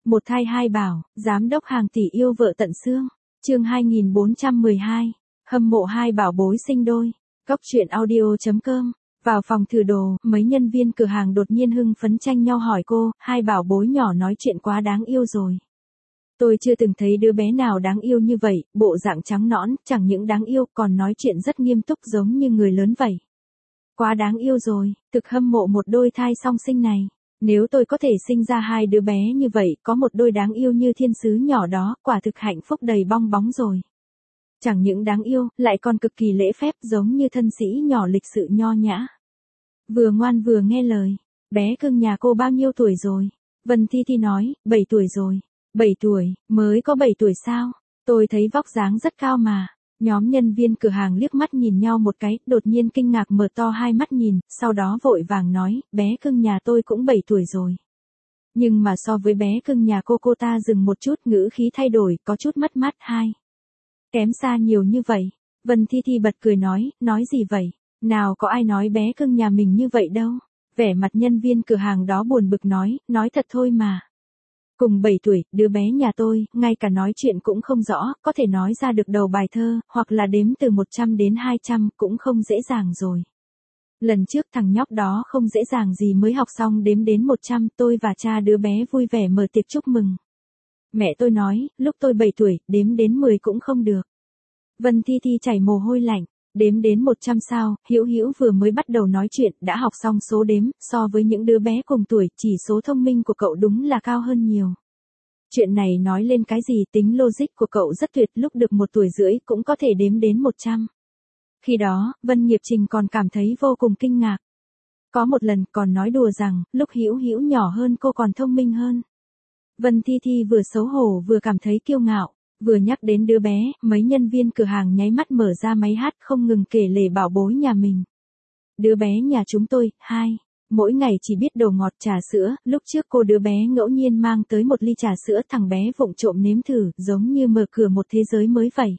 Một thai hai bảo, giám đốc hàng tỷ yêu vợ tận xương. Chương 2412. Hâm mộ hai bảo bối sinh đôi. Góc truyện audio.com. Vào phòng thử đồ, mấy nhân viên cửa hàng đột nhiên hưng phấn tranh nhau hỏi cô, hai bảo bối nhỏ nói chuyện quá đáng yêu rồi. Tôi chưa từng thấy đứa bé nào đáng yêu như vậy, bộ dạng trắng nõn, chẳng những đáng yêu còn nói chuyện rất nghiêm túc giống như người lớn vậy. Quá đáng yêu rồi, thực hâm mộ một đôi thai song sinh này. Nếu tôi có thể sinh ra hai đứa bé như vậy, có một đôi đáng yêu như thiên sứ nhỏ đó, quả thực hạnh phúc đầy bong bóng rồi. Chẳng những đáng yêu, lại còn cực kỳ lễ phép giống như thân sĩ nhỏ lịch sự nho nhã. Vừa ngoan vừa nghe lời. Bé cưng nhà cô bao nhiêu tuổi rồi? Vân Thi Thi nói, 7 tuổi rồi. 7 tuổi, mới có 7 tuổi sao? Tôi thấy vóc dáng rất cao mà. Nhóm nhân viên cửa hàng liếc mắt nhìn nhau một cái, đột nhiên kinh ngạc mở to hai mắt nhìn, sau đó vội vàng nói, bé cưng nhà tôi cũng 7 tuổi rồi. Nhưng mà so với bé cưng nhà cô ta dừng một chút, ngữ khí thay đổi, có chút mất mát. Hai. Kém xa nhiều như vậy. Vân Thi Thi bật cười nói gì vậy? Nào có ai nói bé cưng nhà mình như vậy đâu. Vẻ mặt nhân viên cửa hàng đó buồn bực nói thật thôi mà. Cùng 7 tuổi, đứa bé nhà tôi, ngay cả nói chuyện cũng không rõ, có thể nói ra được đầu bài thơ, hoặc là đếm từ 100 đến 200, cũng không dễ dàng rồi. Lần trước thằng nhóc đó không dễ dàng gì mới học xong đếm đến 100, tôi và cha đứa bé vui vẻ mở tiệc chúc mừng. Mẹ tôi nói, lúc tôi 7 tuổi, đếm đến 10 cũng không được. Vân Thi Thi chảy mồ hôi lạnh. Đếm đến 100 sao, Hữu Hữu vừa mới bắt đầu nói chuyện, đã học xong số đếm, so với những đứa bé cùng tuổi, chỉ số thông minh của cậu đúng là cao hơn nhiều. Chuyện này nói lên cái gì, tính logic của cậu rất tuyệt, lúc được 1 tuổi rưỡi cũng có thể đếm đến 100. Khi đó, Vân Nghiệp Trình còn cảm thấy vô cùng kinh ngạc. Có một lần còn nói đùa rằng, lúc Hữu Hữu nhỏ hơn cô còn thông minh hơn. Vân Thi Thi vừa xấu hổ vừa cảm thấy kiêu ngạo. Vừa nhắc đến đứa bé, mấy nhân viên cửa hàng nháy mắt mở ra máy hát không ngừng kể lể bảo bối nhà mình. Đứa bé nhà chúng tôi, 2. Mỗi ngày chỉ biết đồ ngọt trà sữa, lúc trước cô đứa bé ngẫu nhiên mang tới một ly trà sữa, thằng bé vụng trộm nếm thử, giống như mở cửa một thế giới mới vậy.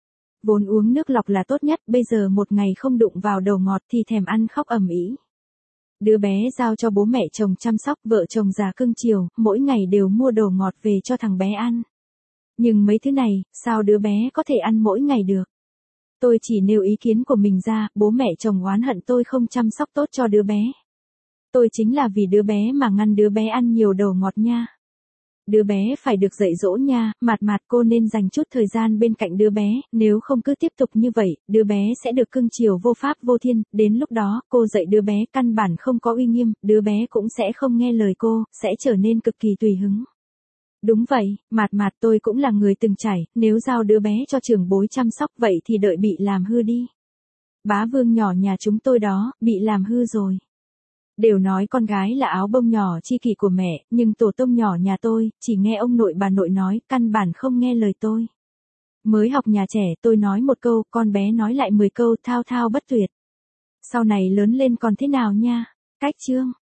Vốn uống nước lọc là tốt nhất, bây giờ một ngày không đụng vào đồ ngọt thì thèm ăn khóc ầm ĩ. Đứa bé giao cho bố mẹ chồng chăm sóc, vợ chồng già cưng chiều, mỗi ngày đều mua đồ ngọt về cho thằng bé ăn. Nhưng mấy thứ này, sao đứa bé có thể ăn mỗi ngày được? Tôi chỉ nêu ý kiến của mình ra, bố mẹ chồng oán hận tôi không chăm sóc tốt cho đứa bé. Tôi chính là vì đứa bé mà ngăn đứa bé ăn nhiều đồ ngọt nha. Đứa bé phải được dạy dỗ nha, Mạt cô nên dành chút thời gian bên cạnh đứa bé, nếu không cứ tiếp tục như vậy, đứa bé sẽ được cưng chiều vô pháp vô thiên, đến lúc đó, cô dạy đứa bé căn bản không có uy nghiêm, đứa bé cũng sẽ không nghe lời cô, sẽ trở nên cực kỳ tùy hứng. Đúng vậy, Mạt tôi cũng là người từng trải, nếu giao đứa bé cho trưởng bối chăm sóc vậy thì đợi bị làm hư đi. Bá Vương nhỏ nhà chúng tôi đó, bị làm hư rồi. Đều nói con gái là áo bông nhỏ chi kỷ của mẹ, nhưng tổ tông nhỏ nhà tôi, chỉ nghe ông nội bà nội nói, căn bản không nghe lời tôi. Mới học nhà trẻ, tôi nói một câu, con bé nói lại 10 câu, thao thao bất tuyệt. Sau này lớn lên còn thế nào nha? Cách chương.